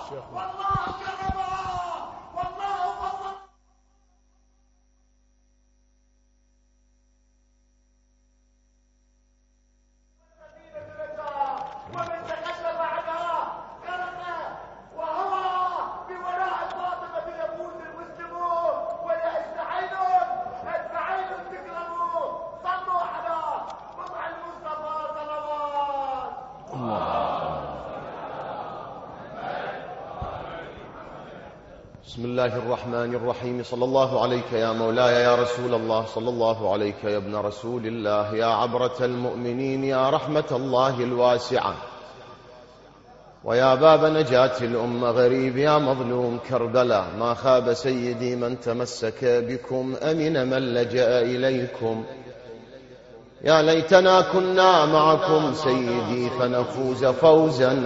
بسم الله الرحمن الرحيم. صلى الله عليك يا مولاي يا رسول الله، صلى الله عليك يا ابن رسول الله، يا عبرة المؤمنين، يا رحمة الله الواسعة، ويا باب نجاة الأمة، غريب يا مظلوم كربلاء. ما خاب سيدي من تمسك بكم، أمن من لجأ إليكم. يا ليتنا كنا معكم سيدي فنفوز فوزا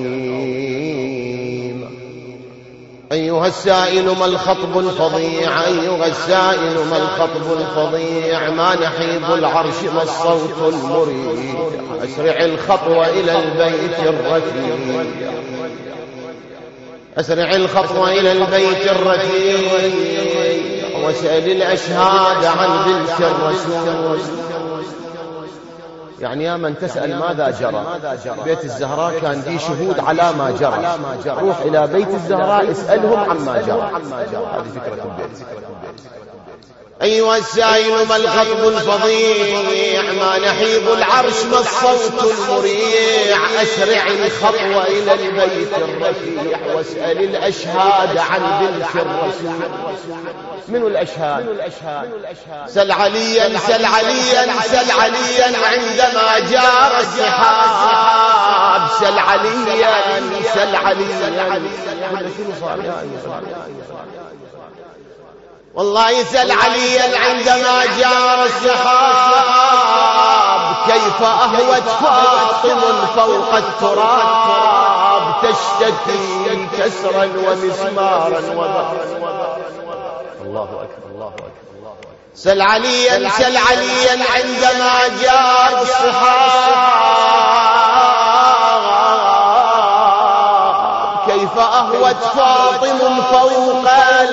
عظيما. أيها السائل ما الخطب الفظيع، أيها السائل ما الخطب الفظيع، ما نحيب العرش ما الصوت المريح، أسرع الخطوة إلى البيت الرفيع، أسرع الخطوة إلى البيت الرفيع، واسأل الأشهاد عن بنت الرسول. يعني يا من تسأل ماذا جرى، بيت الزهراء كان دي شهود على ما جرى، روح إلى بيت الزهراء اسألهم عما جرى. هذه فكرة البيت. أيها السائل ما الخطب الفظيع، ما نحيب العرش ما الصوت المريع، أسرع الخطوة إلى البيت الرفيع، واسأل الأشهاد عن بنت الرسول. من الأشهاد؟ سل عليا سل عليا سل عليا عندما جار السحاب، سل عليا سل عليا. والله سل عليا عندما جار السحاب، كيف أهوت فاطم فوق التراب، تشتكي كسرا ومسمارا وبرا. الله أكبر الله أكبر. سل عليا سل عليا عندما جار السحاب، كيف أهوت فاطم فوق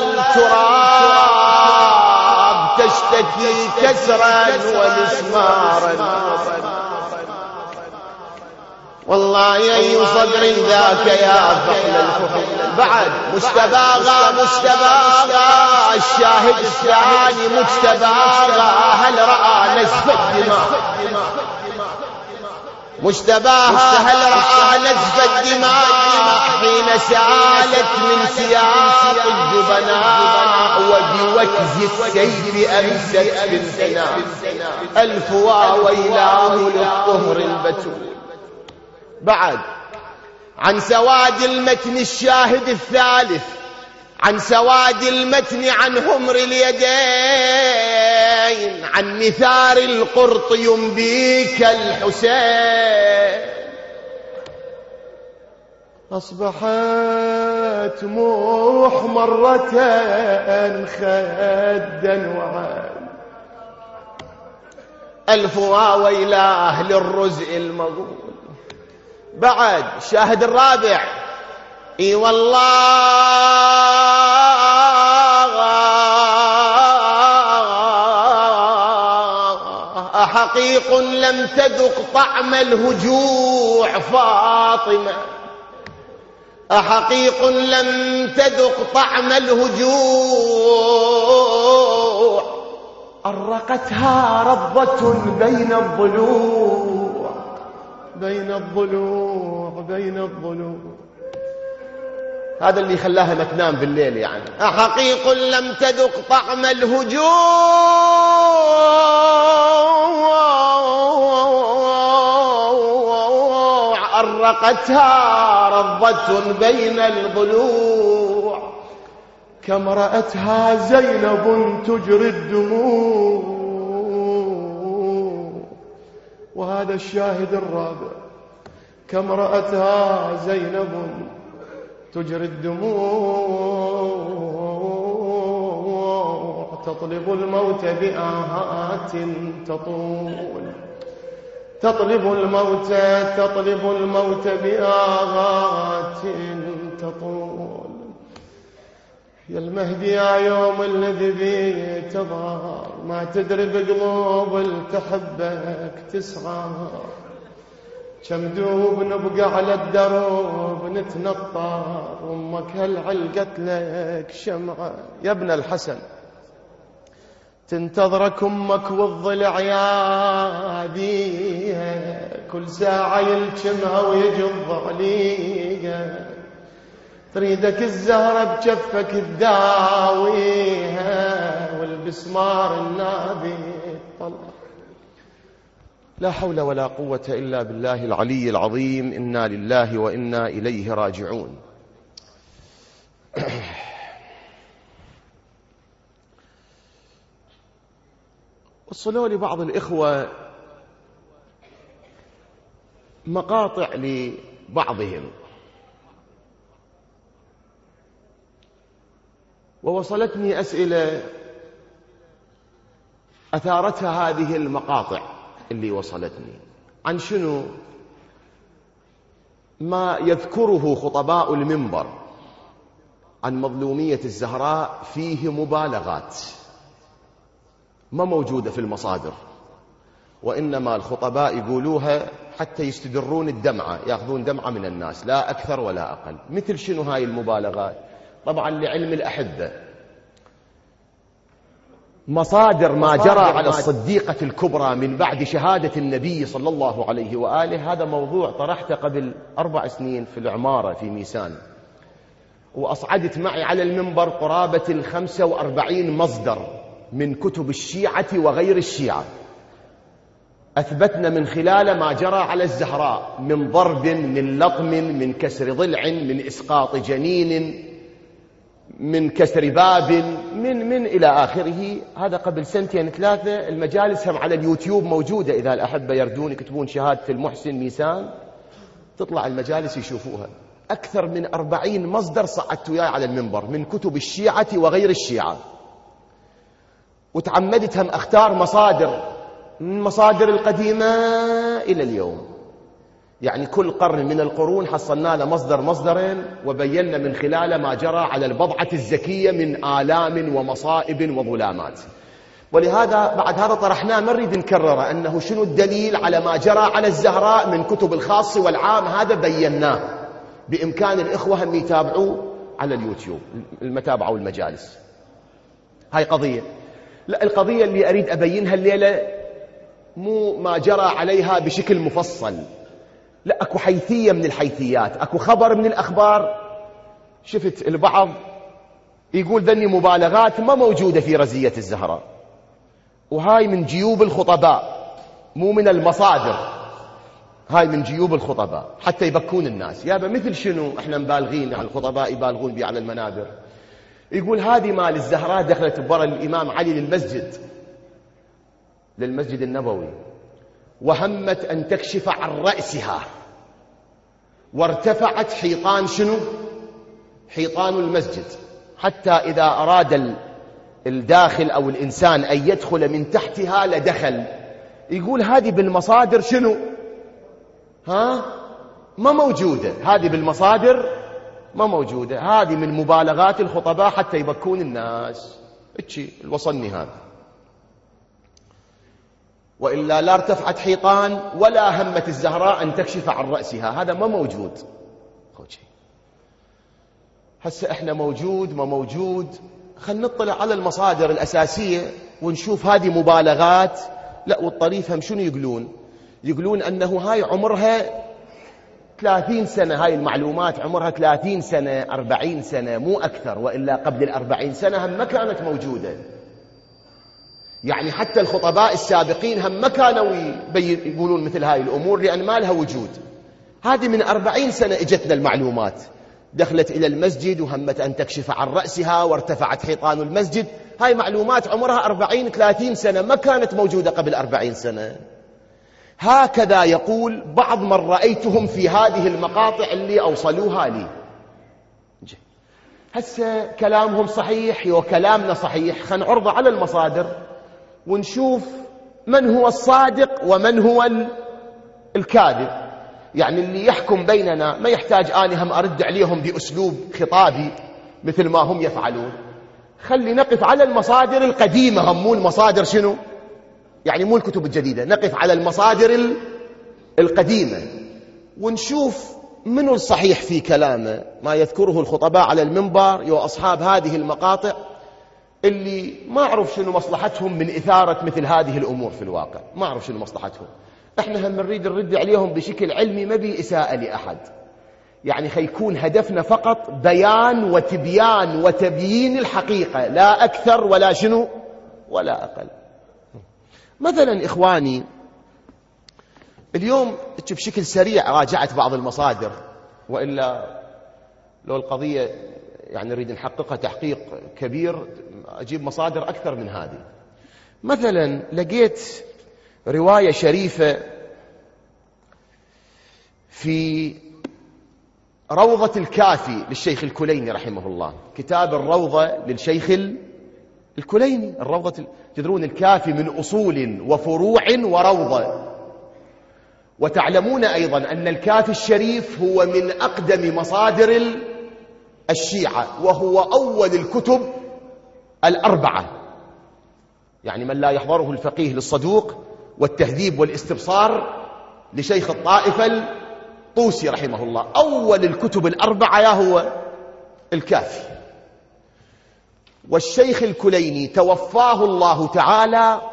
التراب، تشتكي كسرا ومسمارا. والله أي صدر ذاك يا فحل الفحل. بعد مجتباغا مجتباغا، الشاهد الثاني مجتباغا، هل رأى نزف الدماء؟ مجتباها هل رأى نزف الدماء حين سالت من سياق الجبناء، وبوكز السيف أمست بالفناء. ألف وويلاه للطهر البتول. بعد عن سواد المتن الشاهد الثالث، عن سواد المتن، عن همر اليدين، عن نثار القرط ينبيك الحسين. أصبحت محمرة خدا وعين، ألف وويلاه للرزء المغول. بعد شاهد الرابع، اي والله أحقيق لم تذق طعم الهجوع فاطمة، أحقيق لم تذق طعم الهجوع، أرقتها رضة بين الضلوع، بين الضلوع بين الضلوع. هذا اللي خلاها ما تنام بالليل. يعني أحقيق لم تذق طعم الهجوع، أرقتها رضة بين الضلوع، كما رأتها زينب تجري الدموع. وهذا الشاهد الرابع، كما رأتها زينب تجري الدموع، تطلب الموت بآهات تطول، تطلب الموت بآهات تطول. يا المهدي يا يوم الذي بيه تظهر، ما تدري بقلوب التحبك تسعر. كم دوب نبقى على الدروب نتنطر، أمك هل علقت لك شمعة. يا ابن الحسن تنتظرك أمك والضلع عادية، كل ساعة يلجمها ويجض عليها. تريدك الزهرة بجفك تداويها، والبسمار النابي طلع. لا حول ولا قوة إلا بالله العلي العظيم. إنا لله وإنا إليه راجعون. وصلوا لي بعض الإخوة مقاطع لبعضهم، ووصلتني أسئلة أثارتها هذه المقاطع اللي وصلتني عن شنو ما يذكره خطباء المنبر عن مظلومية الزهراء فيه مبالغات ما موجودة في المصادر، وإنما الخطباء يقولوها حتى يستدرون الدمعة، يأخذون دمعة من الناس لا أكثر ولا أقل. مثل شنو هاي المبالغات؟ طبعا لعلم الأحبة مصادر ما جرى على الصديقة الكبرى من بعد شهادة النبي صلى الله عليه وآله، هذا موضوع طرحته قبل 4 سنين في العمارة في ميسان، وأصعدت معي على المنبر قرابة 45 مصدر من كتب الشيعة وغير الشيعة، أثبتنا من خلال ما جرى على الزهراء من ضرب، من لطم، من كسر ضلع، من إسقاط جنين، من كسر باب، من إلى آخره. هذا قبل 2 3. المجالس هم على اليوتيوب موجودة، إذا الأحبة يردون يكتبون شهادة المحسن ميسان تطلع المجالس يشوفوها. أكثر من 40 مصدر صعدت وياي على المنبر من كتب الشيعة وغير الشيعة، وتعمدتهم أختار مصادر من المصادر القديمة إلى اليوم، يعني كل قرن من القرون حصلنا له مصدر مصدرين، وبينا من خلاله ما جرى على البضعة الزكية من آلام ومصائب وظلامات. ولهذا بعد هذا طرحناه، ما نريد نكرره، أنه شنو الدليل على ما جرى على الزهراء من كتب الخاص والعام، هذا بيناه. بإمكان الإخوة هم يتابعوا على اليوتيوب المتابعة والمجالس. هاي قضية. لا، القضية اللي أريد أبينها الليلة مو ما جرى عليها بشكل مفصل، لا، أكو حيثية من الحيثيات، أكو خبر من الأخبار. شفت البعض يقول ذني مبالغات ما موجودة في رزية الزهراء، وهاي من جيوب الخطباء مو من المصادر، هاي من جيوب الخطباء حتى يبكون الناس. يابا مثل شنو احنا مبالغين على الخطباء يبالغون بي على المنابر؟ يقول هذه مال الزهراء دخلت برا الإمام علي للمسجد النبوي، وهمت أن تكشف عن رأسها، وارتفعت حيطان شنو؟ حيطان المسجد، حتى إذا أراد الداخل أو الإنسان أن يدخل من تحتها لدخل. يقول هذه بالمصادر شنو؟ ما موجودة، هذه بالمصادر ما موجودة، هذه من مبالغات الخطباء حتى يبكون الناس. اتشي الوصلني هذا، وإلا لا ارتفعت حيطان ولا همت الزهراء أن تكشف عن رأسها، هذا ما موجود. هسه احنا موجود ما موجود، خلينا نطلع على المصادر الأساسية ونشوف هذه مبالغات. لا، والطريف هم شنو يقولون أنه هاي عمرها 30 سنة، هاي المعلومات عمرها 30 سنة 40 سنة مو أكثر، وإلا قبل 40 سنة هم ما كانت موجودة. يعني حتى الخطباء السابقين هم ما كانوا يقولون مثل هاي الأمور، لأن ما لها وجود. هذه من 40 سنة اجتنا المعلومات، دخلت إلى المسجد وهمت أن تكشف عن رأسها وارتفعت حيطان المسجد. هاي معلومات عمرها 40-30 سنة، ما كانت موجودة قبل 40 سنة. هكذا يقول بعض من رأيتهم في هذه المقاطع اللي أوصلوها لي. هسه كلامهم صحيح وكلامنا صحيح، خلينا نعرضه على المصادر ونشوف من هو الصادق ومن هو الكاذب. يعني اللي يحكم بيننا ما يحتاج أنا هم أرد عليهم بأسلوب خطابي مثل ما هم يفعلون. خلي نقف على المصادر القديمة، هم مو المصادر شنو يعني مو الكتب الجديدة، نقف على المصادر القديمة ونشوف منو الصحيح في كلامه، ما يذكره الخطباء على المنبر يا أصحاب هذه المقاطع اللي ما أعرف شنو مصلحتهم من إثارة مثل هذه الأمور في الواقع، ما أعرف شنو مصلحتهم. احنا هم نريد نرد عليهم بشكل علمي، ما بي إساءة لأحد، يعني خيكون هدفنا فقط بيان وتبيان وتبيين الحقيقة، لا أكثر ولا شنو ولا أقل. مثلا إخواني اليوم بشكل سريع راجعت بعض المصادر، وإلا لو القضية يعني نريد نحققها تحقيق كبير أجيب مصادر أكثر من هذه. مثلا لقيت رواية شريفة في روضة الكافي للشيخ الكليني رحمه الله، كتاب الروضة للشيخ الكليني. الروضة تدرون الكافي من أصول وفروع وروضة، وتعلمون أيضا أن الكافي الشريف هو من أقدم مصادر الشيعة، وهو أول الكتب الأربعة، يعني من لا يحضره الفقيه للصدوق والتهذيب والاستبصار لشيخ الطائفة الطوسي رحمه الله، أول الكتب الأربعة يا هو الكافي. والشيخ الكليني توفاه الله تعالى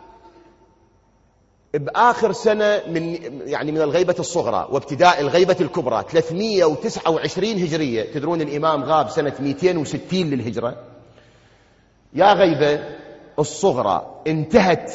بآخر سنة من الغيبة الصغرى وابتداء الغيبة الكبرى 329 هجرية. تدرون الإمام غاب سنة 260 للهجرة، يا غيبة الصغرى انتهت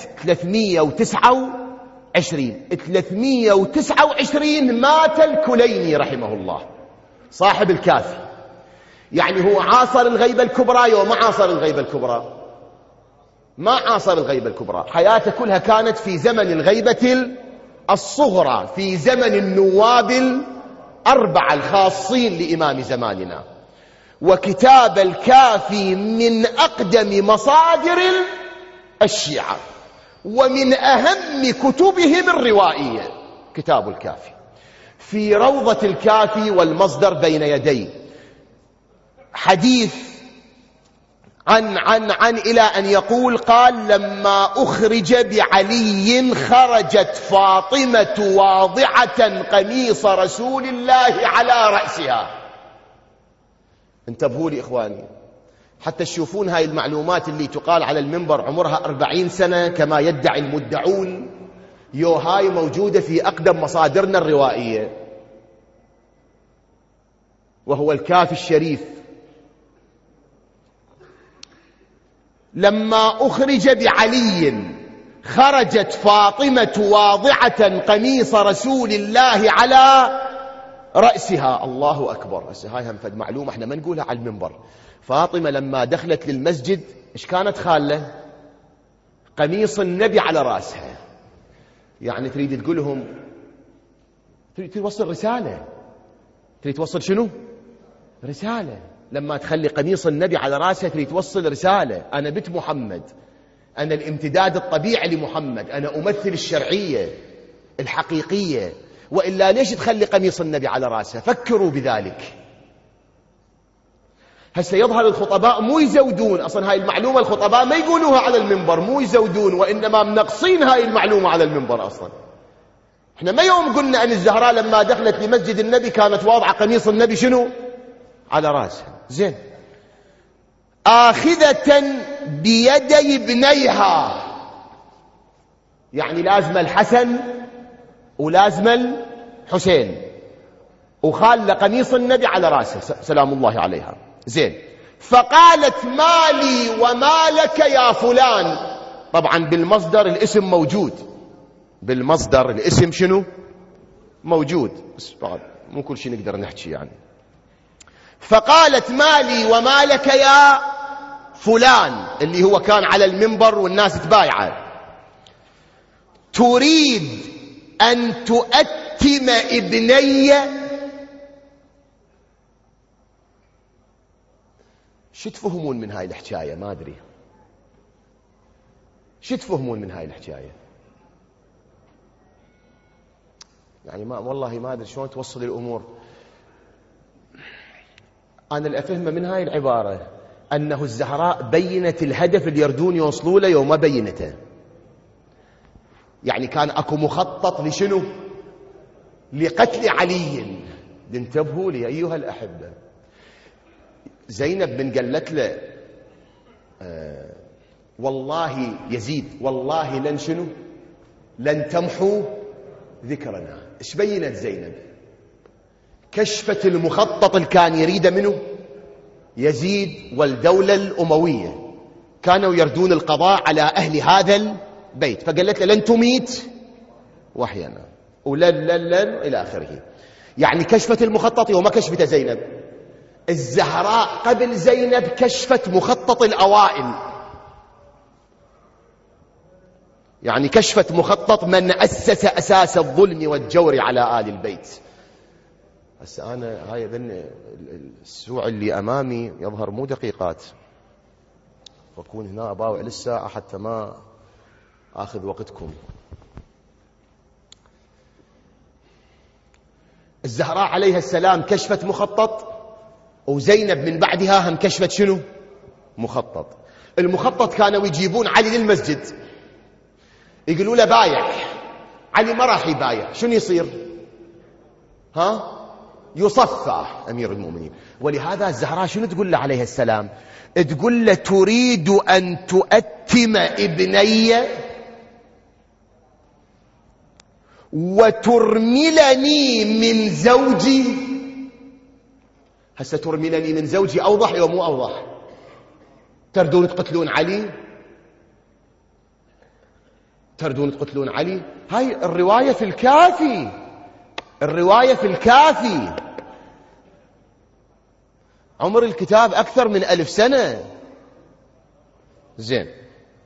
329 مات الكليني رحمه الله صاحب الكافي. يعني هو عاصر الغيبة الكبرى وما عاصر الغيبة الكبرى، ما عاصر الغيبة الكبرى، حياته كلها كانت في زمن الغيبة الصغرى، في زمن النواب الأربعة الخاصين لإمام زماننا. وكتاب الكافي من أقدم مصادر الشيعة ومن أهم كتبهم الروائية كتاب الكافي. في روضة الكافي والمصدر بين يدي حديث عن إلى أن يقول قال لما أخرج بعلي خرجت فاطمة واضعة قميص رسول الله على رأسها. انتبهوا لي إخواني حتى تشوفون هاي المعلومات اللي تقال على المنبر عمرها 40 سنة كما يدعي المدعون، هاي موجودة في أقدم مصادرنا الروائية، وهو الكافي الشريف. لما أخرج بعلي خرجت فاطمة واضعة قميص رسول الله على رأسها. الله أكبر. هاي هم فد معلومة احنا ما نقولها على المنبر. فاطمة لما دخلت للمسجد ايش كانت خالة؟ قميص النبي على رأسها. يعني تريد تقول لهم، تريد توصل رسالة، تريد توصل شنو؟ رسالة. لما تخلي قميص النبي على رأسها تريد توصل رسالة، أنا بنت محمد، أنا الامتداد الطبيعي لمحمد، أنا أمثل الشرعية الحقيقية. وإلا ليش تخلي قميص النبي على رأسها؟ فكروا بذلك. هسه يظهر الخطباء مو يزودون، أصلا هاي المعلومة الخطباء ما يقولوها على المنبر، مو يزودون، وإنما منقصين هاي المعلومة على المنبر. أصلا احنا ما يوم قلنا أن الزهراء لما دخلت لمسجد النبي كانت واضعة قميص النبي شنو؟ على رأسها. زين. آخذة بيدي ابنيها، يعني لازم الحسن ولازم الحسين، وخال قميص النبي على رأسه سلام الله عليها. زين. فقالت ما لي وما لك يا فلان. طبعا بالمصدر الاسم موجود، بالمصدر الاسم شنو موجود، بس بعد مو كل شيء نقدر نحكي يعني. فقالت ما لي وما لك يا فلان، اللي هو كان على المنبر والناس تبايعه، تريد أن تؤتم ابني. شو تفهمون من هاي الحكاية؟ ما أدري شو تفهمون من هاي الحكاية. يعني والله ما أدري شلون توصل الأمور. أنا اللي أفهمه من هاي العبارة أنه الزهراء بينت الهدف اللي يردون يوصلوا له يوم ما بينته. يعني كان أكو مخطط لشنو؟ لقتل علي. انتبهوا لي أيها الأحبة، زينب من قالت له والله يزيد والله لن شنو؟ لن تمحوا ذكرنا. ايش بينت زينب؟ كشفت المخطط اللي كان يريده منه يزيد والدولة الأموية، كانوا يردون القضاء على أهل هذا البيت، فقالت له لن تميت وحينا ولن إلى آخره. يعني كشفت المخطط وما كشفت زينب. الزهراء قبل زينب كشفت مخطط الأوائل، يعني كشفت مخطط من أسس أساس الظلم والجور على آل البيت. بس أنا هاي ذن السوع اللي أمامي يظهر مو دقيقات، وأكون هنا أباوع للساعة حتى ما آخذ وقتكم. الزهراء عليها السلام كشفت مخطط، وزينب من بعدها هم كشفت شنو؟ مخطط. المخطط كانوا يجيبون علي للمسجد يقولوا له بايع، علي ما راح يبايع، شنو يصير؟ يصفى أمير المؤمنين. ولهذا الزهراء شنو تقول له عليه السلام؟ تقول له تريد أن تؤتم ابني وترملني من زوجي. هسه ترملني من زوجي أوضح أو مو أوضح؟ تردون تقتلون علي؟ تردون تقتلون علي؟ هاي الرواية في الكافي، الرواية في الكافي. عمر الكتاب أكثر من 1000 سنة. زين.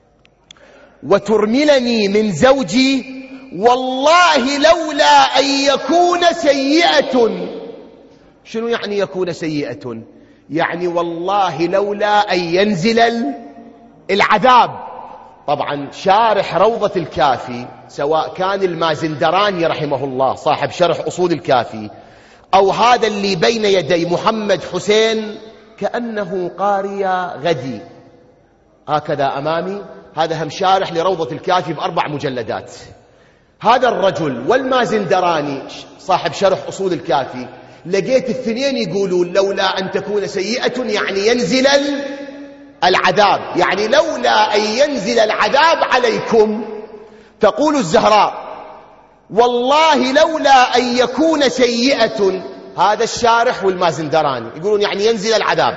وترملني من زوجي والله لولا أن يكون سيئة. شنو يعني يكون سيئة؟ يعني والله لولا أن ينزل العذاب. طبعا شارح روضة الكافي سواء كان المازندراني رحمه الله صاحب شرح أصول الكافي أو هذا اللي بين يدي محمد حسين كأنه قارئ غدي هكذا أمامي، هذا هم شارح لروضة الكافي ب4 مجلدات. هذا الرجل والمازندراني صاحب شرح أصول الكافي لقيت الاثنين يقولون لولا أن تكون سيئة يعني ينزل العذاب، يعني لولا أن ينزل العذاب عليكم. تقول الزهراء والله لولا أن يكون سيئة، هذا الشارح والمازندراني يقولون يعني ينزل العذاب،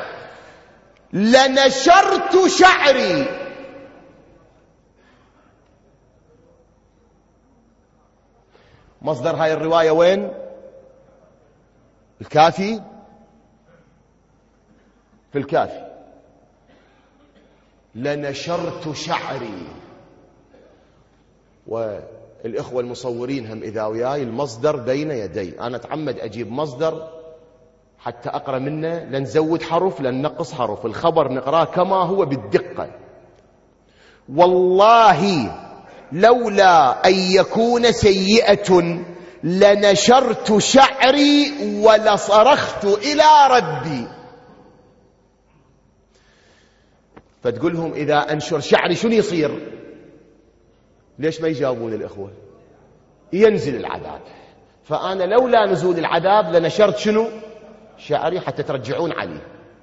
لنشرت شعري. مصدر هاي الرواية وين؟ الكافي، في الكافي. لنشرت شعري. والإخوة المصورين هم إذا وياي المصدر بين يدي، أنا أتعمد أجيب مصدر حتى أقرأ منه، لن نزود حرف لن نقص حرف، الخبر نقرأه كما هو بالدقة. والله لولا أن يكون سيئة لنشرت شعري ولصرخت إلى ربي. فتقولهم إذا أنشر شعري شنو يصير؟ ليش ما يجاوبون الإخوة؟ ينزل العذاب. فأنا لولا نزول العذاب لنشرت شنو؟ شعري حتى ترجعون علي.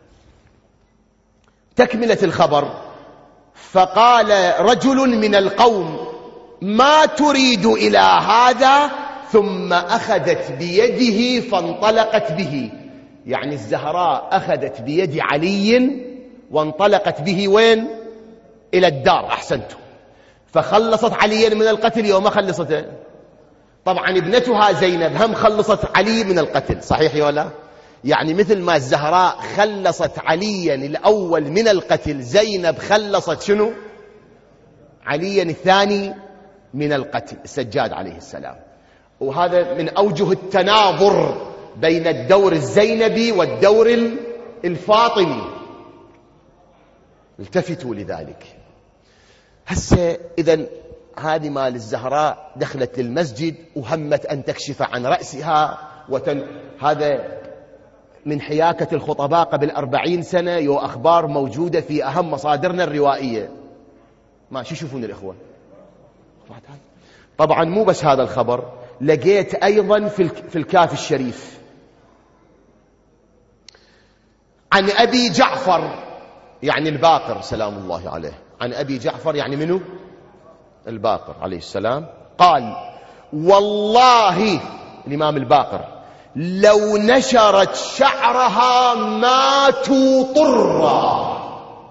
تكملة الخبر: فقال رجل من القوم ما تريد إلى هذا، ثم أخذت بيده فانطلقت به. يعني الزهراء أخذت بيد علي وانطلقت به وين؟ إلى الدار. أحسنتم. فخلصت عليا من القتل يوم خلصته. طبعا ابنتها زينب هم خلصت علي من القتل، صحيح ولا؟ يعني مثل ما الزهراء خلصت عليا الأول من القتل، زينب خلصت شنو؟ عليا الثاني من القتل، السجاد عليه السلام. وهذا من أوجه التناظر بين الدور الزينبي والدور الفاطمي. التفتوا لذلك. هسه إذن هذه مال الزهراء دخلت للمسجد وهمت أن تكشف عن رأسها هذا من حياكة الخطباء قبل 40 سنة، يو أخبار موجودة في أهم مصادرنا الروائية. ما شو يشوفون الإخوة؟ طبعا مو بس هذا الخبر، لقيت أيضا في الكافي الشريف عن أبي جعفر يعني الباقر سلام الله عليه، عن أبي جعفر يعني منه الباقر عليه السلام، قال والله الإمام الباقر لو نشرت شعرها ماتوا طرا.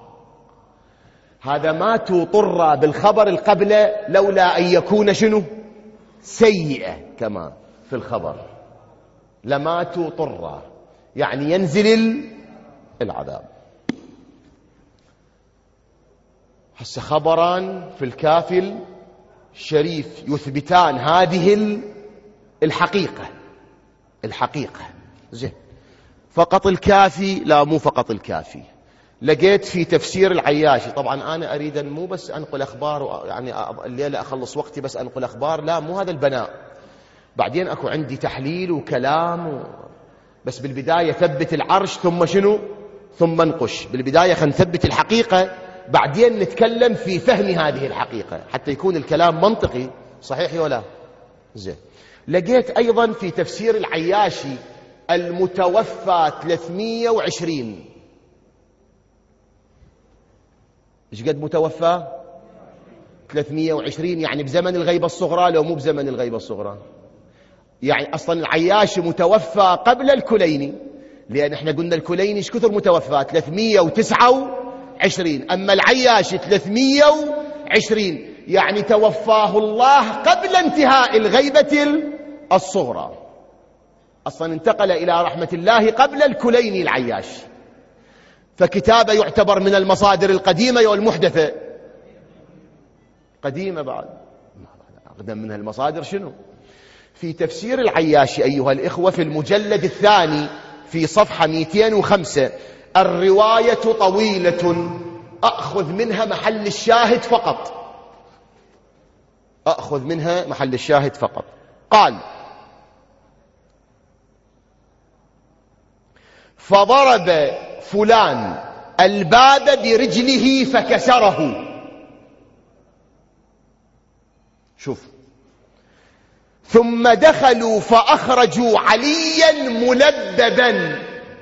هذا ماتوا طرا بالخبر القبل لولا أن يكون شنو سيئة كما في الخبر، لماتوا طرا يعني ينزل العذاب. هسه خبران في الكافي الشريف يثبتان هذه الحقيقة زين. فقط الكافي؟ لا مو فقط الكافي، لقيت في تفسير العياشي. طبعا أنا أريد مو بس أنقل أخبار، يعني الليلة أخلص وقتي بس أنقل أخبار، لا مو هذا البناء، بعدين أكو عندي تحليل وكلام بس بالبداية ثبت العرش ثم شنو ثم انقش. بالبداية خلينا نثبت الحقيقة، بعدين نتكلم في فهم هذه الحقيقة حتى يكون الكلام منطقي. صحيح ولا زين؟ لقيت أيضا في تفسير العياشي المتوفى 320. ايش قد متوفى؟ 320 يعني بزمن الغيبة الصغرى لو مو بزمن الغيبة الصغرى. يعني أصلا العياشي متوفى قبل الكليني، لأن احنا قلنا الكليني ايش كثر متوفى 329، أما العياشي 320 يعني توفاه الله قبل انتهاء الغيبة الصغرى. أصلا انتقل إلى رحمة الله قبل الكليني العياشي، فكتابه يعتبر من المصادر القديمة والمحدثة. قديمة بعد أقدم منها المصادر شنو؟ في تفسير العياشي أيها الإخوة في المجلد الثاني في صفحة 205 الرواية طويلة، أخذ منها محل الشاهد فقط، أخذ منها محل الشاهد فقط. قال فضرب فلان الباب برجله فكسره. شوف، ثم دخلوا فأخرجوا عليا ملببا.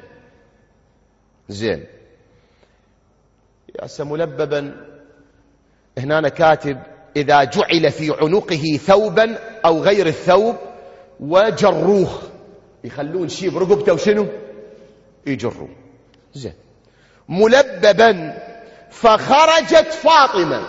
زين، يا ملببا هنا أنا كاتب إذا جعل في عنقه ثوبا أو غير الثوب وجروه، يخلون شيء برقبته وشنو يجروه. زين، ملببا فخرجت فاطمة،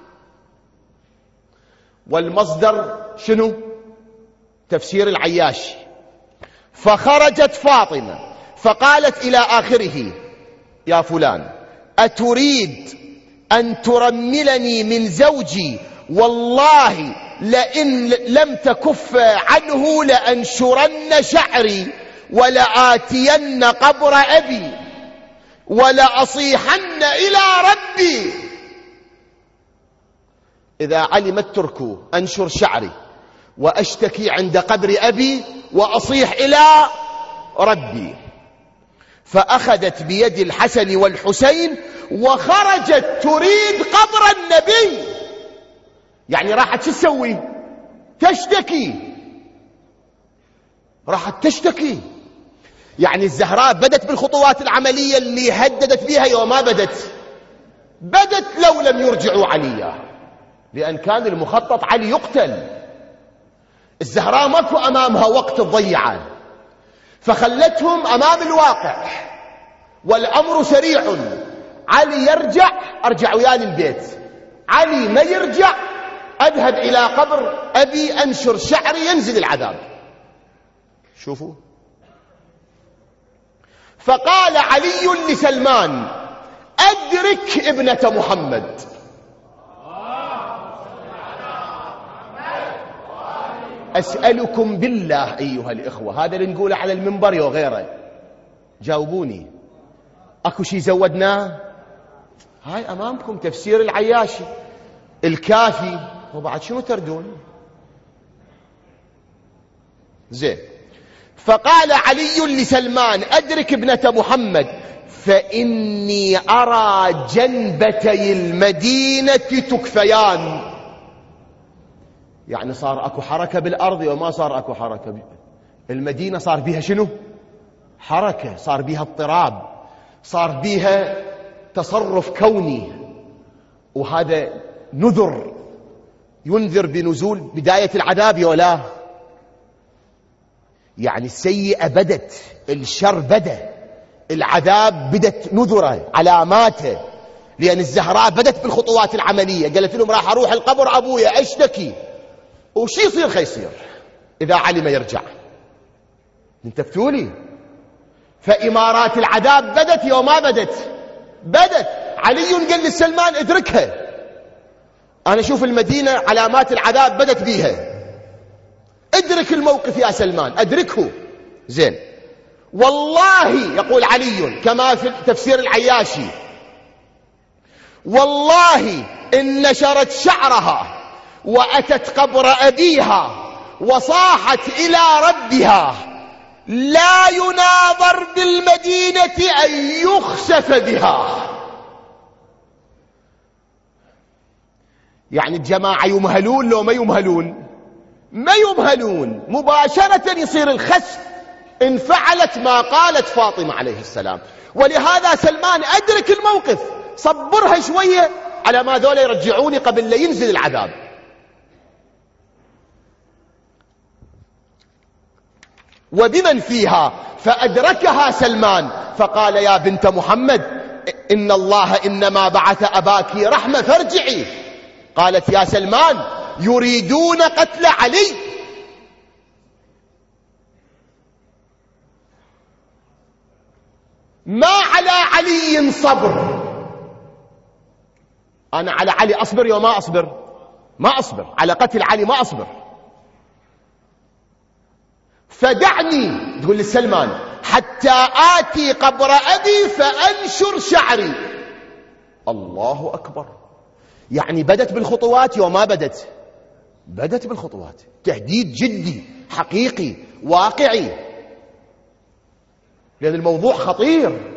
والمصدر شنو؟ تفسير العياشي. فخرجت فاطمة فقالت إلى آخره يا فلان أتريد أن ترملني من زوجي؟ والله لئن لم تكف عنه لأنشرن شعري ولآتين قبر أبي ولأصيحن إلى ربي. إذا علمت تركوا أنشر شعري وأشتكي عند قبر أبي وأصيح إلى ربي. فأخذت بيد الحسن والحسين وخرجت تريد قبر النبي. يعني راحت شو تسوي؟ تشتكي، راحت تشتكي. يعني الزهراء بدت بالخطوات العملية اللي هددت بها يوم ما بدت لو لم يرجعوا عليا، لأن كان المخطط علي يقتل. الزهراء ماكو أمامها وقت تضيعه، فخلتهم أمام الواقع والأمر سريع. علي يرجع أرجع وياني البيت، علي ما يرجع أذهب إلى قبر أبي أنشر شعري ينزل العذاب. شوفوا، فقال علي لسلمان أدرك ابنة محمد. أسألكم بالله أيها الإخوة، هذا اللي نقوله على المنبر وغيره، جاوبوني، أكو شي زودناه؟ هاي أمامكم تفسير العياشي، الكافي وبعد شنو تردون؟ زين. فقال علي لسلمان: أدرك ابنة محمد، فإني أرى جنبتي المدينة تكفيان. يعني صار أكو حركة بالأرض وما صار أكو حركة. المدينة صار بيها شنو؟ حركة، صار بيها اضطراب، صار بيها تصرف كوني، وهذا نذر ينذر بنزول بداية العذاب ولا؟ يعني السيئة بدت، الشر بدأ، العذاب بدت نذره علاماته، لأن الزهراء بدت بالخطوات العملية. قالت لهم: راح أروح القبر أبويا أشتكي، وش يصير خيصير إذا علم يرجع. انتبهتوا لي؟ فإمارات العذاب بدت يوم ما بدت؟ بدت. علي قال لسلمان: ادركها، أنا أشوف المدينة علامات العذاب بدت بيها، ادرك الموقف يا سلمان، أدركه. زين. والله، يقول علي كما في تفسير العياشي: والله إن نشرت شعرها وأتت قبر أبيها وصاحت إلى ربها: لا يناظر بالمدينة أن يخسف بها. يعني الجماعة يمهلون لو ما يمهلون؟ ما يمهلون، مباشرة يصير الخسف إن فعلت ما قالت فاطمة عليه السلام. ولهذا سلمان أدرك الموقف، صبرها شوية على ما ذولا يرجعوني قبل لا ينزل العذاب. وبمن فيها فأدركها سلمان فقال: يا بنت محمد، إن الله إنما بعث أباك رحمة فارجعي. قالت: يا سلمان، يريدون قتل علي. ما على علي صبر. أنا على علي أصبر يوم ما أصبر؟ ما أصبر على قتل علي، ما أصبر. فدعني، تقول لسلمان، حتى آتي قبر أبي فأنشر شعري. الله أكبر. يعني بدت بالخطوات يوم ما بدت؟ بدت بالخطوات. تهديد جدي حقيقي واقعي، لأن الموضوع خطير.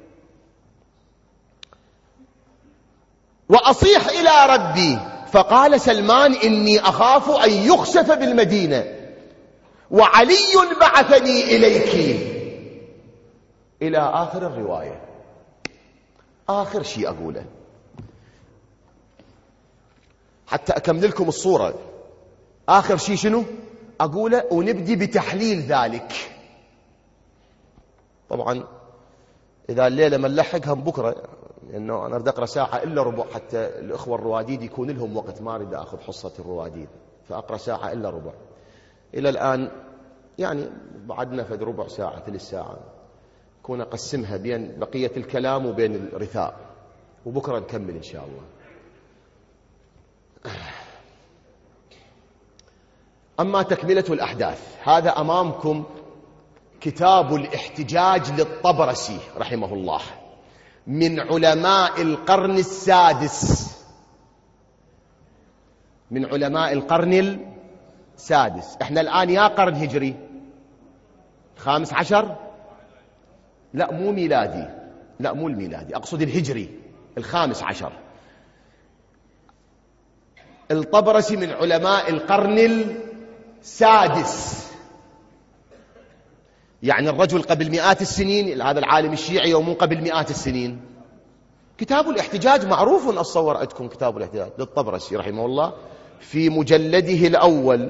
وأصيح إلى ربي. فقال سلمان: إني أخاف أن يخسف بالمدينة وعلي بعثني إليك، إلى آخر الرواية. آخر شيء أقوله حتى أكمل لكم الصورة. آخر شيء شنو أقوله؟ ونبدي بتحليل ذلك. طبعا إذا الليلة ما نلحقها بكرة، لأنه أنا أريد أقرأ ساعة إلا ربع حتى الإخوة الرواديد يكون لهم وقت، ما أريد أخذ حصة الرواديد، فأقرأ ساعة إلا ربع. إلى الآن يعني بعدنا فد ربع ساعة ثلث ساعة، كون أقسمها بين بقية الكلام وبين الرثاء، وبكرة نكمل إن شاء الله. أما تكملة الأحداث، هذا أمامكم كتاب الاحتجاج للطبرسي رحمه الله، من علماء القرن السادس، من علماء القرن السادس. احنا الآن يا قرن هجري 15؟ لا مو ميلادي، لا مو الميلادي، أقصد الهجري 15. الطبرسي من علماء القرن السادس، يعني الرجل قبل مئات السنين، هذا العالم الشيعي، ومو قبل مئات السنين. كتاب الاحتجاج معروف، أتصور عندكم كتاب الاحتجاج للطبرسي رحمه الله في مجلده الأول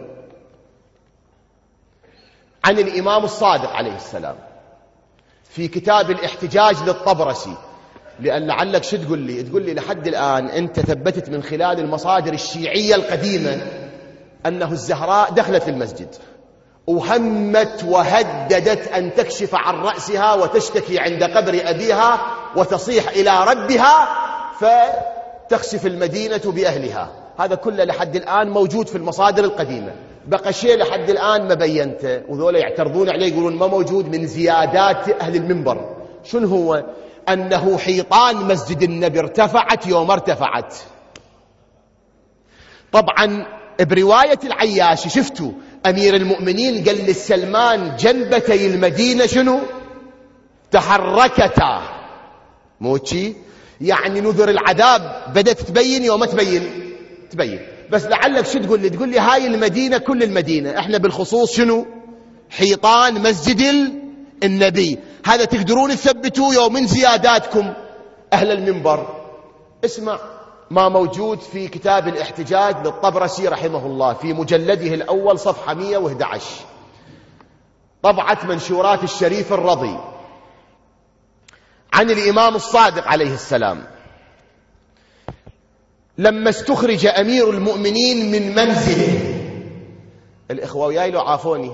عن الإمام الصادق عليه السلام. في كتاب الاحتجاج للطبرسي، لأن لعلك شو تقول لي؟ تقول لي لحد الآن أنت ثبتت من خلال المصادر الشيعية القديمة أنه الزهراء دخلت المسجد وهمت وهددت أن تكشف عن رأسها وتشتكي عند قبر أبيها وتصيح إلى ربها فتخسف المدينة بأهلها. هذا كله لحد الآن موجود في المصادر القديمة. بقى شيء لحد الآن ما بينته، وذولا يعترضون عليه يقولون ما موجود، من زيادات أهل المنبر. شنو هو؟ أنه حيطان مسجد النبي ارتفعت يوم ارتفعت. طبعا برواية العياشي شفتوا أمير المؤمنين قال للسلمان جنبتي المدينة شنو؟ تحركتا، موتشي يعني نذر العذاب بدأت تبين يوم ما تبين. بس لعلك شو تقول لي؟ تقول لي هاي المدينة كل المدينة، احنا بالخصوص شنو؟ حيطان مسجد النبي. هذا تقدرون تثبتوه يوم من زياداتكم أهل المنبر. اسمع ما موجود في كتاب الاحتجاج للطبرسي رحمه الله في مجلده الأول صفحة 111، طبعة منشورات الشريف الرضي، عن الإمام الصادق عليه السلام لما استخرج أمير المؤمنين من منزله. الإخوة وياي لو عافوني.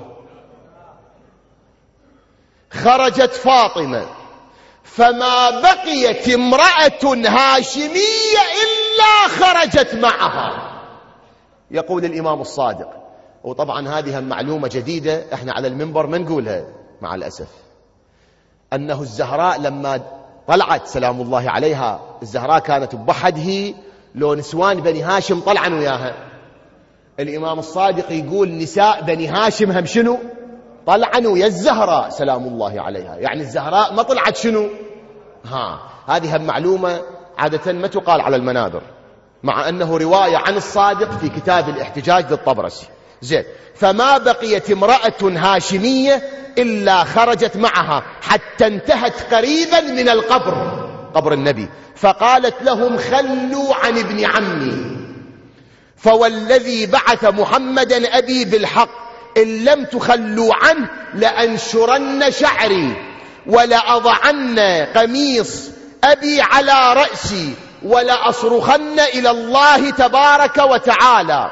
خرجت فاطمة فما بقيت امرأة هاشمية إلا خرجت معها، يقول الإمام الصادق. وطبعا هذه معلومة جديدة احنا على المنبر ما نقولها مع الأسف، أنه الزهراء لما طلعت سلام الله عليها، الزهراء كانت بحده لو نسوان بني هاشم طلعا وياها. الإمام الصادق يقول نساء بني هاشم هم شنو؟ طلعا ويا الزهراء سلام الله عليها، يعني الزهراء ما طلعت شنو؟ هذه هم معلومة عادة ما تقال على المنابر، مع أنه رواية عن الصادق في كتاب الاحتجاج للطبرسي. زين، فما بقيت امرأة هاشمية إلا خرجت معها حتى انتهت قريبا من القبر، قبر النبي، فقالت لهم خلوا عن ابن عمي، فوالذي بعث محمدا أبي بالحق إن لم تخلوا عنه لأنشرن شعري ولأضعن قميص أبي على رأسي ولأصرخن إلى الله تبارك وتعالى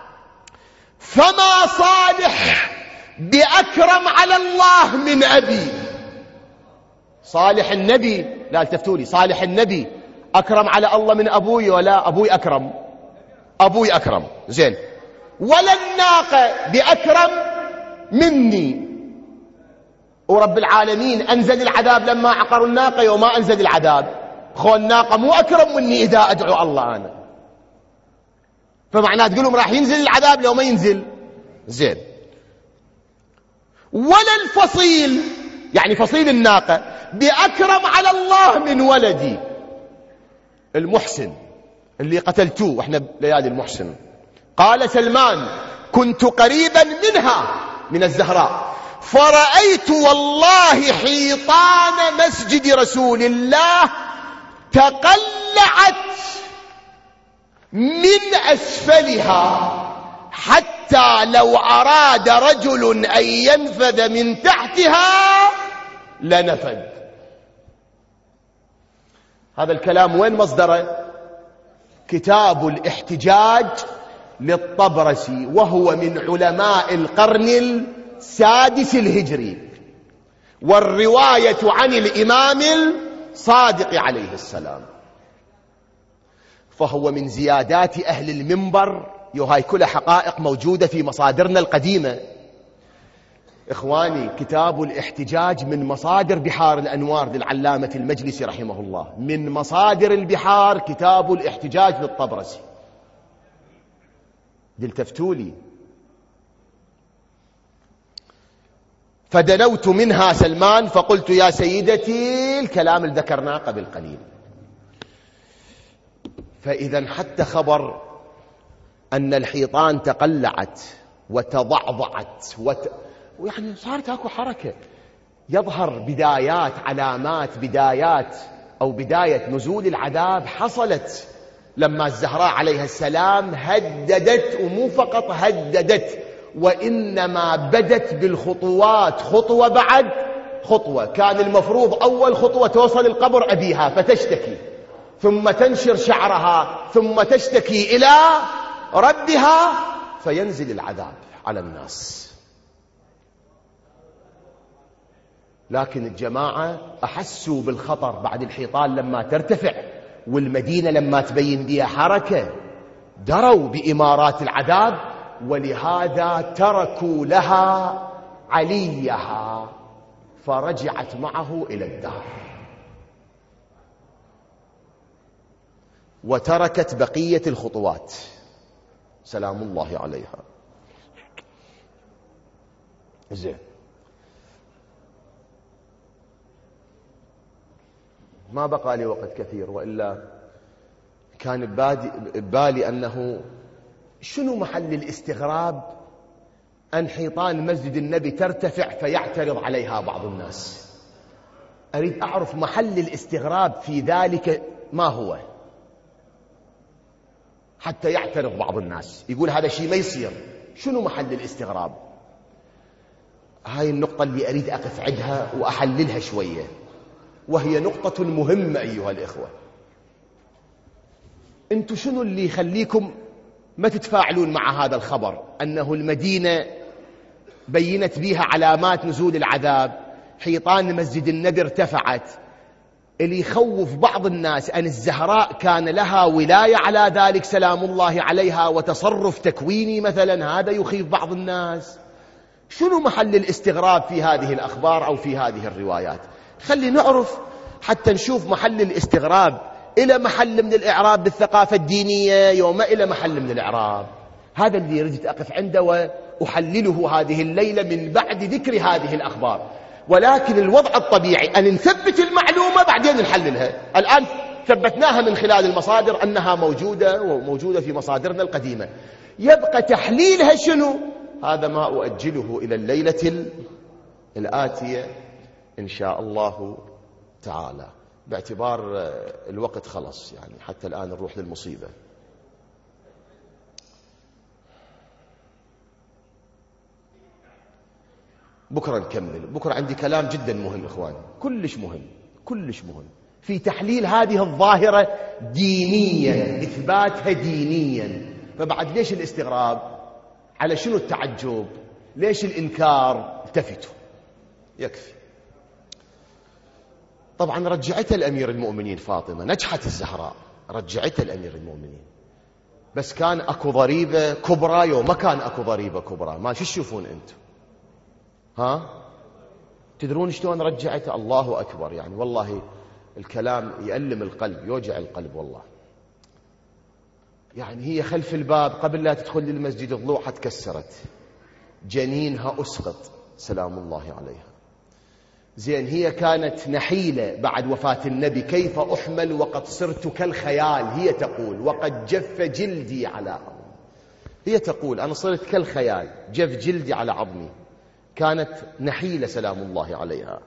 فما صالح بأكرم على الله من أبي. صالح النبي، لا التفتولي، صالح النبي أكرم على الله من أبوي ولا أبوي أكرم؟ أبوي أكرم. زين، ولا الناقة بأكرم مني، ورب العالمين أنزل العذاب لما عقروا الناقة يوم ما أنزل العذاب. خو الناقة مو أكرم مني إذا أدعو الله أنا، فمعناه تقولهم راح ينزل العذاب لو ما ينزل. زين، ولا الفصيل يعني فصيل الناقة بأكرم على الله من ولدي المحسن اللي قتلتوه واحنا ليالي المحسن. قال سلمان كنت قريبا منها من الزهراء فرأيت والله حيطان مسجد رسول الله تقلعت من أسفلها حتى لو أراد رجل أن ينفذ من تحتها لنفذ. هذا الكلام وين مصدره؟ كتاب الاحتجاج للطبرسي، وهو من علماء القرن السادس الهجري، والرواية عن الإمام الصادق عليه السلام، فهو من زيادات أهل المنبر. هاي كلها حقائق موجودة في مصادرنا القديمة. إخواني، كتاب الاحتجاج من مصادر بحار الأنوار للعلامة المجلسي رحمه الله، من مصادر البحار كتاب الاحتجاج للطبرسي. دلتفتولي. فدنوت منها سلمان فقلت يا سيدتي الكلام اللي ذكرناه قبل قليل. فإذا حتى خبر أن الحيطان تقلعت وتضعضعت ويعني صارت اكو حركة، يظهر بدايات، علامات بدايات أو بداية نزول العذاب حصلت لما الزهراء عليها السلام هددت، ومو فقط هددت وإنما بدت بالخطوات، خطوة بعد خطوة. كان المفروض أول خطوة توصل القبر أبيها فتشتكي، ثم تنشر شعرها، ثم تشتكي إلى ربها، فينزل العذاب على الناس. لكن الجماعة أحسوا بالخطر بعد الحيطان لما ترتفع والمدينة لما تبين بها حركة، دروا بإمارات العذاب، ولهذا تركوا لها عليها فرجعت معه إلى الدار وتركت بقية الخطوات. سلام الله عليها. زين، ما بقى لي وقت كثير، وإلا كان ببالي أنه شنو محل الاستغراب أن حيطان مسجد النبي ترتفع فيعترض عليها بعض الناس. أريد أعرف محل الاستغراب في ذلك ما هو، حتى يعترض بعض الناس يقول هذا شيء ما يصير. شنو محل الاستغراب؟ هاي النقطة اللي أريد أقف عندها وأحللها شوية، وهي نقطة مهمة أيها الإخوة. أنتوا شنو اللي يخليكم ما تتفاعلون مع هذا الخبر أنه المدينة بينت بها علامات نزول العذاب، حيطان مسجد النبي ارتفعت؟ اللي يخوف بعض الناس أن الزهراء كان لها ولاية على ذلك سلام الله عليها وتصرف تكويني مثلا، هذا يخيف بعض الناس. شنو محل الاستغراب في هذه الأخبار أو في هذه الروايات؟ خلي نعرف حتى نشوف محل الاستغراب إلى محل من الإعراب بالثقافة الدينية يوم إلى محل من الإعراب. هذا اللي ردت أقف عنده وأحلله هذه الليلة من بعد ذكر هذه الأخبار. ولكن الوضع الطبيعي أن نثبت المعلومة بعدين نحللها. الآن ثبتناها من خلال المصادر أنها موجودة وموجودة في مصادرنا القديمة، يبقى تحليلها شنو؟ هذا ما أؤجله إلى الليلة الآتية إن شاء الله تعالى، باعتبار الوقت خلص يعني حتى الآن نروح للمصيبة. بكرة نكمل. بكرة عندي كلام جدا مهم إخواني، كلش مهم كلش مهم في تحليل هذه الظاهرة دينيا، إثباتها دينيا. فبعد ليش الاستغراب؟ على شنو التعجب؟ ليش الإنكار؟ التفتوا، يكفي. طبعا رجعتها الأمير المؤمنين فاطمة، نجحت الزهراء، رجعتها الأمير المؤمنين، بس كان أكو ضريبة كبرى يوم ما كان أكو ضريبة كبرى. ما شو تشوفون أنتم؟ ها تدرون شلون رجعتها؟ الله أكبر. يعني والله الكلام يألم القلب، يوجع القلب والله. يعني هي خلف الباب قبل لا تدخل للمسجد ضلوعها تكسرت، جنينها أسقط سلام الله عليها. زين، هي كانت نحيلة بعد وفاة النبي، كيف أحمل وقد صرت كالخيال. هي تقول وقد جف جلدي على عظمي. هي تقول أنا صرت كالخيال، جف جلدي على عظمي. كانت نحيلة سلام الله عليها.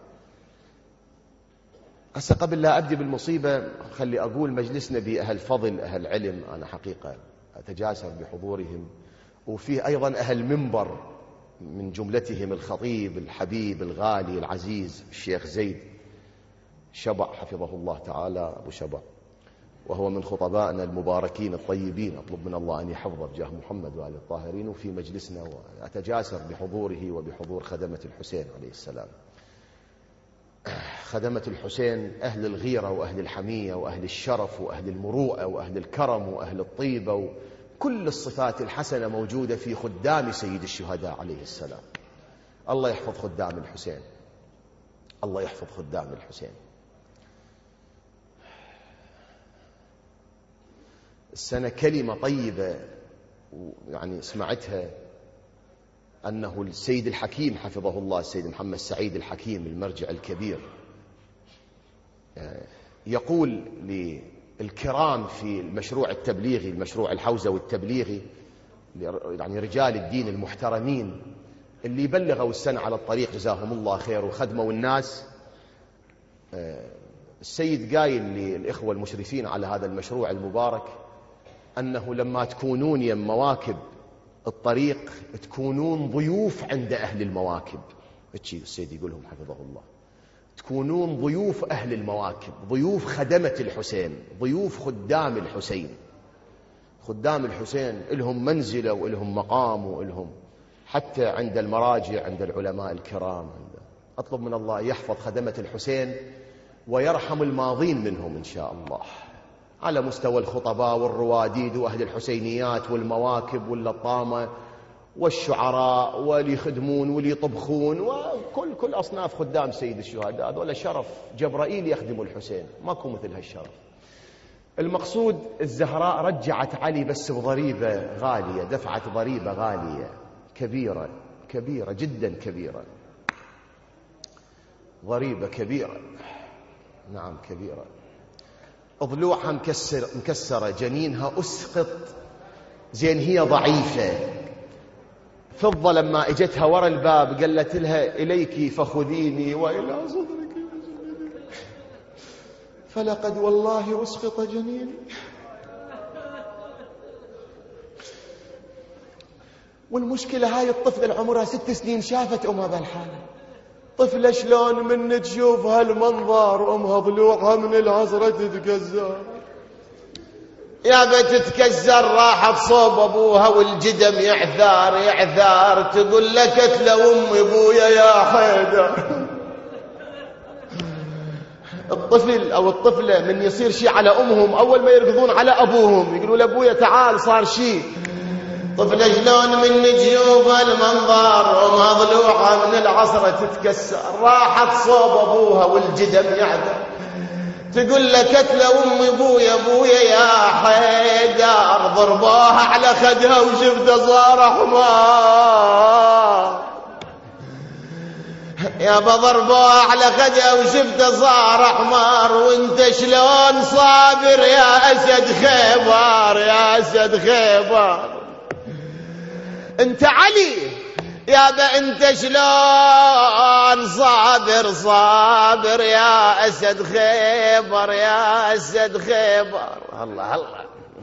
هسه قبل لا أبدي بالمصيبة خلي أقول مجلسنا بأهل فضل أهل علم، أنا حقيقة أتجاسر بحضورهم، وفيه أيضا أهل منبر من جملتهم الخطيب الحبيب الغالي العزيز الشيخ زيد شبع حفظه الله تعالى، أبو شبع، وهو من خطبائنا المباركين الطيبين، أطلب من الله أن يحفظه بجاه محمد وآل الطاهرين. وفي مجلسنا وأتجاسر بحضوره وبحضور خدمة الحسين عليه السلام. خدمة الحسين أهل الغيرة وأهل الحمية وأهل الشرف وأهل المروءة وأهل الكرم وأهل الطيبة، كل الصفات الحسنة موجودة في خدام سيد الشهداء عليه السلام. الله يحفظ خدام الحسين، الله يحفظ خدام الحسين. السنة كلمة طيبة يعني سمعتها، أنه السيد الحكيم حفظه الله، السيد محمد سعيد الحكيم المرجع الكبير، يقول للكرام في المشروع التبليغي، المشروع الحوزوي التبليغي، يعني رجال الدين المحترمين اللي بلغوا السنة على الطريق جزاهم الله خير وخدموا الناس. السيد قايل للإخوة المشرفين على هذا المشروع المبارك أنه لما تكونون يم مواكب الطريق تكونون ضيوف عند أهل المواكب. السيد يقولهم حفظه الله، تكونون ضيوف أهل المواكب، ضيوف خدمة الحسين، ضيوف خدام الحسين. خدام الحسين لهم منزلة ولهم مقام ولهم حتى عند المراجع، عند العلماء الكرام. أطلب من الله يحفظ خدمة الحسين ويرحم الماضين منهم إن شاء الله، على مستوى الخطباء والرواديد وأهل الحسينيات والمواكب واللطامة والشعراء واللي يخدمون واللي يطبخون وكل أصناف خدام سيد الشهداء. هذول شرف، جبرائيل يخدم الحسين، ماكو مثل هالشرف. المقصود الزهراء رجعت علي بس بضريبة غالية، دفعت ضريبة غالية كبيرة كبيرة جدا كبيرة، ضريبة كبيرة، نعم كبيرة. ضلوعها مكسرة، جنينها أسقط، زين هي ضعيفة. فضة لما اجتها ورا الباب قالت لها إليك فخذيني وإلى صدرك فلقد والله أسقط جنيني. والمشكلة هاي الطفلة العمرها 6 سنين شافت أمها بهالحالة. طفلة شلون من تشوف هالمنظر أمها ضلوعها من العصرة تتكسر، يا بتتكسر راحت صوب أبوها والجدم يعثار يعثار، تقول لك لو أمي أبويا يا حيدر. الطفل أو الطفلة من يصير شيء على أمهم أول ما يركضون على أبوهم يقولوا لأبويا تعال صار شيء. طفلة شلون من تشوف المنظر وما ضلوعها من العصرة تتكسر، راحت صوب أبوها والجدم يعثر، تقول لك لو أمي أبويا يا حيدر، ضربوها على خدها وشفته صار حمار، يا ضربوها على خدها وشفته صار حمار، وانت شلون صابر يا أسد خيبر يا أسد خيبر. انت علي يابا انت شلون صابر صابر يا أسد خيبر يا أسد خيبر. الله الله.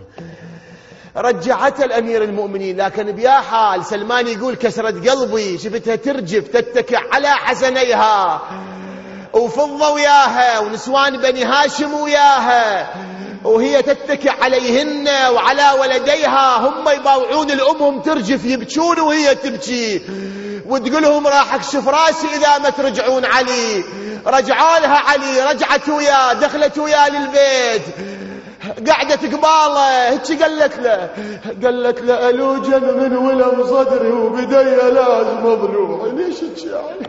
رجعتها الأمير المؤمنين، لكن بيا حال سلمان يقول كسرت قلبي، شفتها ترجف تتكع على حسنيها، وفضة وياها ونسوان بني هاشم وياها، وهي تتكع عليهن وعلى ولديها، هم يباوعون الأمهم ترجف يبكون وهي تبكي، وتقولهم راح اكشف راسي إذا ما ترجعون علي. رجعوا لها علي، رجعت وياه، دخلت وياه للبيت، قعدت قباله، هيك قالت له ألوجن من ولم صدري وبدي لازم ضلوعي. ليش يعني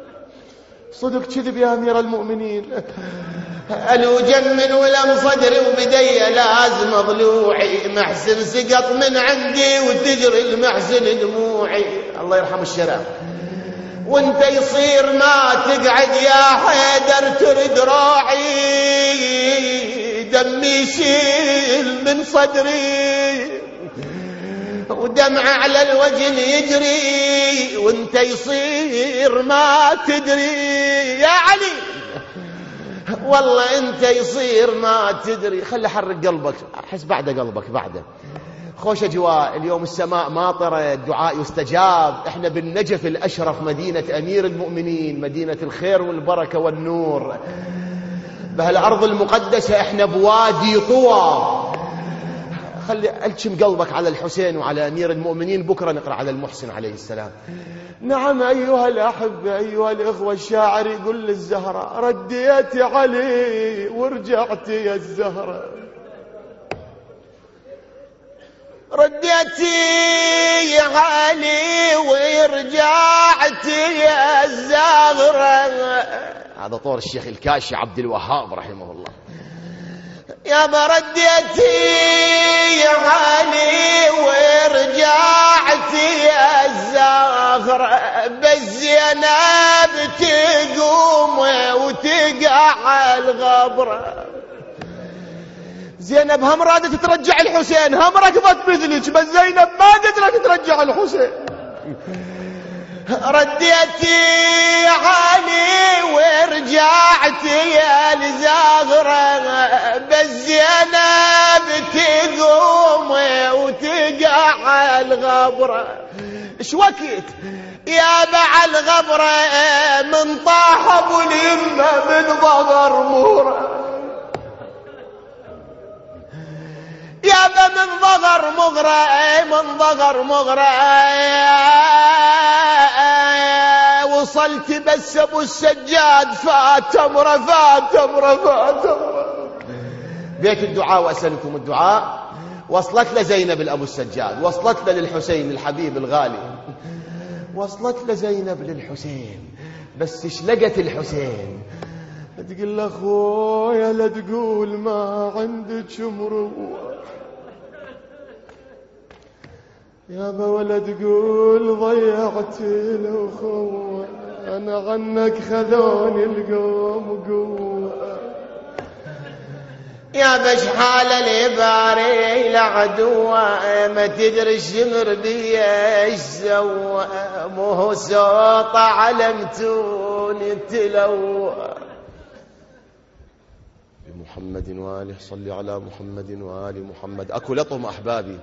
صدق كذب يا أمير المؤمنين؟ ألوجن من ولم صدري وبدي لازم ضلوعي، محسن سقط من عندي وتجري المحسن دموعي. الله يرحم الشرف. وانت يصير ما تقعد يا حيدر ترد روعي، دمي يشيل من صدري ودمع على الوجه يجري، وانت يصير ما تدري يا علي، والله انت يصير ما تدري. خلي حرك قلبك، احس بعد قلبك بعده خوش اجواء. اليوم السماء ماطره، الدعاء يستجاب. احنا بالنجف الاشرف، مدينه امير المؤمنين، مدينه الخير والبركه والنور، بهالارض المقدسه. احنا بوادي طوى. خلي ألشم قلبك على الحسين وعلى أمير المؤمنين. بكرة نقرأ على المحسن عليه السلام. نعم أيها الأحبة، أيها الإخوة، الشاعر يقول للزهرة رديت علي ورجعت يا الزهرة، رديتي علي ورجعت يا الزهرة. هذا طور الشيخ الكاشي عبد الوهاب رحمه الله. يا برديتي علي ورجعت يا الزهرة، بس زينب تقوم وتقع الغبرة. زينب هم رادت ترجع الحسين، هم ركضت مثلك، بس زينب ما قدرت ترجع الحسين. رديتي علي ورجعت يا الزهرة، بس زينب تقوم وتقع الغبرة. ايش وقت يا بع الغبرة من طاح ابو اليمة من ضغر مورة، يا من ضغر مغرى من ضغر مغرى. وصلت بس ابو السجاد فاتمره فاتمره فاتمره. بيت الدعاء واسالكم الدعاء. وصلت لزينب الابو السجاد، وصلت له للحسين الحبيب الغالي، وصلت لزينب للحسين، بس ايش لقت الحسين؟ تقول له أخويا لا تقول ما عندك مروة، يابا ولا تقول ضيعت الأخوة، أنا عنك خذوني القوم قوة. يا بش حال الباري العدوة، ما تدري الشمر بيه ايش سوى، مو هو صوت علمتون التلوى. بمحمد وآله، صل على محمد وآل محمد. أكو لطم أحبابي،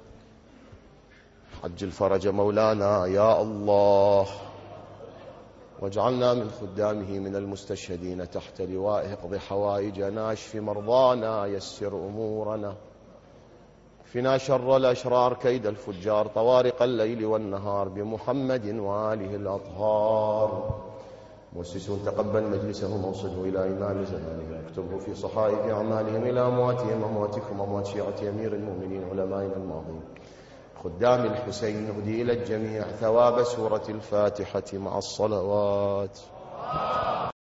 حج الفرج مولانا يا الله، واجعلنا من خدامه من المستشهدين تحت لوائه. اقض حوائجنا، اشف مرضانا، يسر أمورنا، اكفنا شر الأشرار، كيد الفجار، طوارق الليل والنهار، بمحمد وآله الأطهار. مؤسسون تقبل مجلسهم، اوصله إلى إمام زمانهم، اكتبه في صحائف أعمالهم إلى أمواتهم، أمواتكم، أموات شيعة أمير المؤمنين علمائنا الماضين، خدام الحسين. نهدي إلى الجميع ثواب سورة الفاتحة مع الصلوات.